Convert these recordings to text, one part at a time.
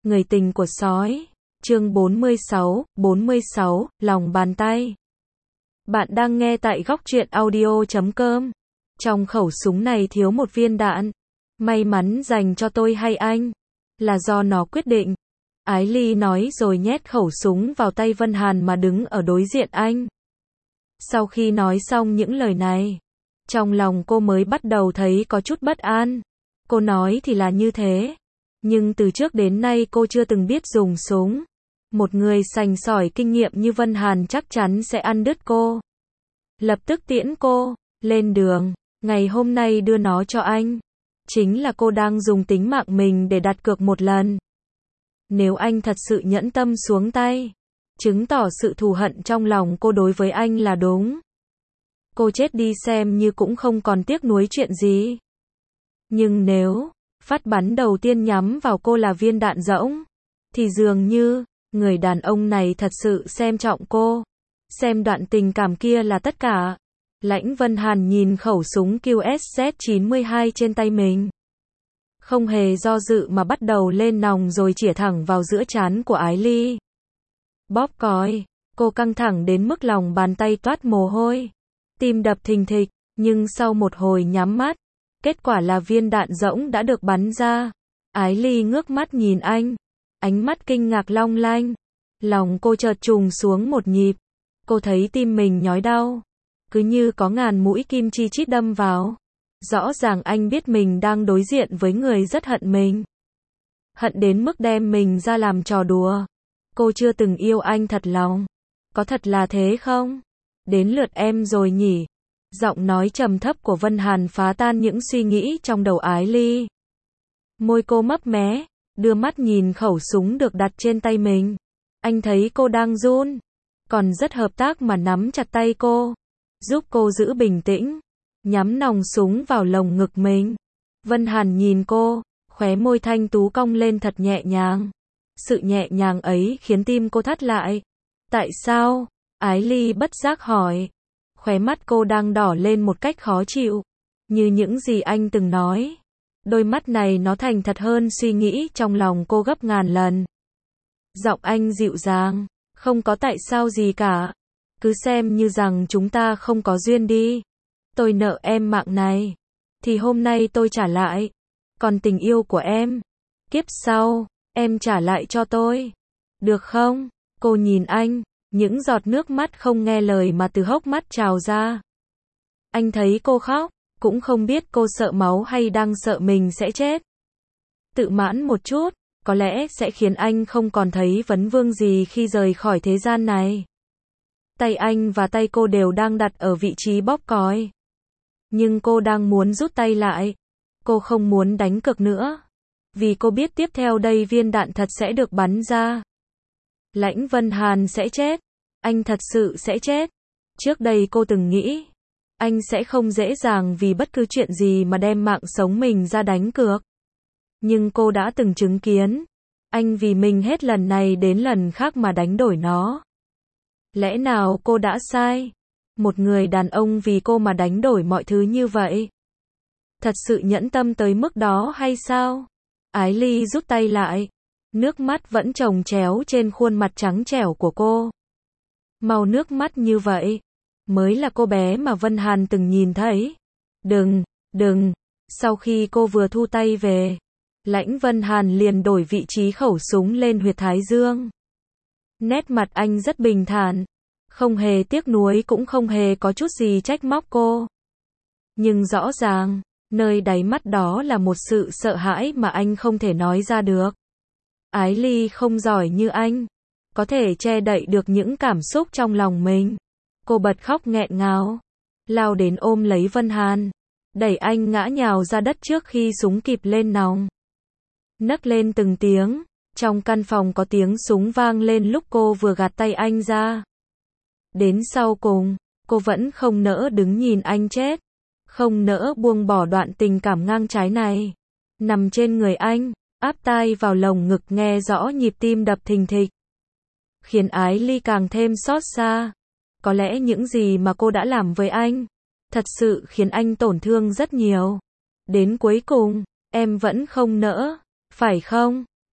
Người tình của sói. Chương 46, lòng bàn tay. Bạn đang nghe tại góc truyện audio.com. Trong khẩu súng này thiếu một viên đạn. May mắn dành cho tôi hay anh. Là do nó quyết định. Ái Ly nói rồi nhét khẩu súng vào tay Vân Hàn mà đứng ở đối diện anh. Sau khi nói xong những lời này, trong lòng cô mới bắt đầu thấy có chút bất an. Cô nói thì là như thế, nhưng từ trước đến nay cô chưa từng biết dùng súng. Một người sành sỏi kinh nghiệm như Vân Hàn chắc chắn sẽ ăn đứt cô. Lập tức tiễn cô lên đường, ngày hôm nay đưa nó cho anh. Chính là cô đang dùng tính mạng mình để đặt cược một lần. Nếu anh thật sự nhẫn tâm xuống tay, chứng tỏ sự thù hận trong lòng cô đối với anh là đúng. Cô chết đi xem như cũng không còn tiếc nuối chuyện gì. Nhưng nếu phát bắn đầu tiên nhắm vào cô là viên đạn rỗng, thì dường như người đàn ông này thật sự xem trọng cô, xem đoạn tình cảm kia là tất cả. Lãnh Vân Hàn nhìn khẩu súng QSZ-92 trên tay mình, không hề do dự mà bắt đầu lên nòng rồi chĩa thẳng vào giữa trán của Ái Ly. Bóp còi, cô căng thẳng đến mức lòng bàn tay toát mồ hôi, tim đập thình thịch, nhưng sau một hồi nhắm mắt, kết quả là viên đạn rỗng đã được bắn ra. Ái Ly ngước mắt nhìn anh, ánh mắt kinh ngạc long lanh. Lòng cô chợt trùng xuống một nhịp, cô thấy tim mình nhói đau, cứ như có ngàn mũi kim chi chít đâm vào. Rõ ràng anh biết mình đang đối diện với người rất hận mình. Hận đến mức đem mình ra làm trò đùa. Cô chưa từng yêu anh thật lòng. Có thật là thế không? Đến lượt em rồi nhỉ? Giọng nói trầm thấp của Vân Hàn phá tan những suy nghĩ trong đầu Ái Ly. Môi cô mấp mé, đưa mắt nhìn khẩu súng được đặt trên tay mình. Anh thấy cô đang run, còn rất hợp tác mà nắm chặt tay cô, giúp cô giữ bình tĩnh, nhắm nòng súng vào lồng ngực mình. Vân Hàn nhìn cô, khóe môi thanh tú cong lên thật nhẹ nhàng. Sự nhẹ nhàng ấy khiến tim cô thắt lại. Tại sao? Ái Ly bất giác hỏi. Khóe mắt cô đang đỏ lên một cách khó chịu, như những gì anh từng nói. Đôi mắt này nó thành thật hơn suy nghĩ trong lòng cô gấp ngàn lần. Giọng anh dịu dàng, không có tại sao gì cả. Cứ xem như rằng chúng ta không có duyên đi. Tôi nợ em mạng này, thì hôm nay tôi trả lại. Còn tình yêu của em, kiếp sau, em trả lại cho tôi. Được không? Cô nhìn anh, những giọt nước mắt không nghe lời mà từ hốc mắt trào ra. Anh thấy cô khóc, cũng không biết cô sợ máu hay đang sợ mình sẽ chết. Tự mãn một chút, có lẽ sẽ khiến anh không còn thấy vấn vương gì khi rời khỏi thế gian này. Tay anh và tay cô đều đang đặt ở vị trí bóp còi. Nhưng cô đang muốn rút tay lại. Cô không muốn đánh cược nữa. Vì cô biết tiếp theo đây viên đạn thật sẽ được bắn ra. Lãnh Vân Hàn sẽ chết. Anh thật sự sẽ chết. Trước đây cô từng nghĩ, anh sẽ không dễ dàng vì bất cứ chuyện gì mà đem mạng sống mình ra đánh cược. Nhưng cô đã từng chứng kiến, anh vì mình hết lần này đến lần khác mà đánh đổi nó. Lẽ nào cô đã sai? Một người đàn ông vì cô mà đánh đổi mọi thứ như vậy. Thật sự nhẫn tâm tới mức đó hay sao? Ái Ly rút tay lại. Nước mắt vẫn chồng chéo trên khuôn mặt trắng trẻo của cô. Màu nước mắt như vậy, mới là cô bé mà Vân Hàn từng nhìn thấy. Đừng. Sau khi cô vừa thu tay về, Lãnh Vân Hàn liền đổi vị trí khẩu súng lên huyệt thái dương. Nét mặt anh rất bình thản, không hề tiếc nuối cũng không hề có chút gì trách móc cô. Nhưng rõ ràng, nơi đáy mắt đó là một sự sợ hãi mà anh không thể nói ra được. Ái Ly không giỏi như anh, có thể che đậy được những cảm xúc trong lòng mình. Cô bật khóc nghẹn ngào, lao đến ôm lấy Vân Hàn, đẩy anh ngã nhào ra đất trước khi súng kịp lên nòng. Nấc lên từng tiếng, trong căn phòng có tiếng súng vang lên lúc cô vừa gạt tay anh ra. Đến sau cùng, cô vẫn không nỡ đứng nhìn anh chết, không nỡ buông bỏ đoạn tình cảm ngang trái này. Nằm trên người anh, áp tai vào lồng ngực nghe rõ nhịp tim đập thình thịch, khiến Ái Ly càng thêm xót xa. Có lẽ những gì mà cô đã làm với anh, thật sự khiến anh tổn thương rất nhiều. Đến cuối cùng, em vẫn không nỡ, phải không?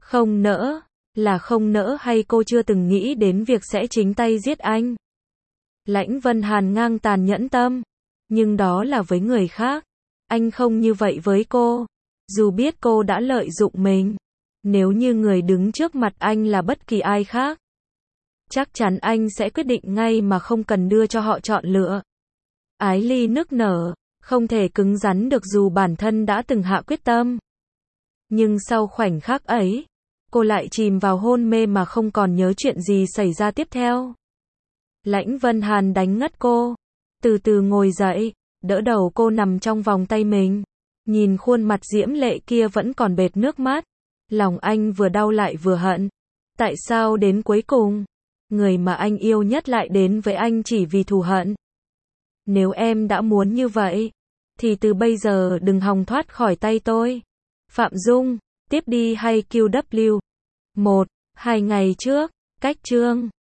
Không nỡ, là không nỡ hay cô chưa từng nghĩ đến việc sẽ chính tay giết anh? Lãnh Vân Hàn ngang tàn nhẫn tâm. Nhưng đó là với người khác. Anh không như vậy với cô. Dù biết cô đã lợi dụng mình. Nếu như người đứng trước mặt anh là bất kỳ ai khác, chắc chắn anh sẽ quyết định ngay mà không cần đưa cho họ chọn lựa. Ái Ly nức nở, không thể cứng rắn được dù bản thân đã từng hạ quyết tâm. Nhưng sau khoảnh khắc ấy, cô lại chìm vào hôn mê mà không còn nhớ chuyện gì xảy ra tiếp theo. Lãnh Vân Hàn đánh ngất cô, từ từ ngồi dậy, đỡ đầu cô nằm trong vòng tay mình. Nhìn khuôn mặt diễm lệ kia vẫn còn bệt nước mắt. Lòng anh vừa đau lại vừa hận. Tại sao đến cuối cùng, người mà anh yêu nhất lại đến với anh chỉ vì thù hận? Nếu em đã muốn như vậy, thì từ bây giờ đừng hòng thoát khỏi tay tôi. Phạm Dung, tiếp đi hay QW? 1. 2 ngày trước, cách chương